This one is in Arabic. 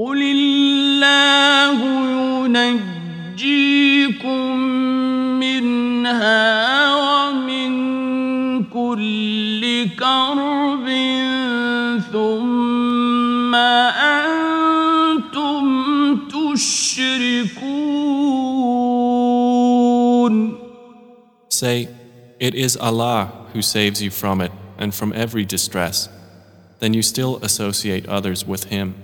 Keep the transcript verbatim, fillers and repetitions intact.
قل الله ينجيكم منها ومن كل كرب ثم أنتم تشركون. Say, it is Allah who saves you from it and from every distress. Then you still associate others with Him.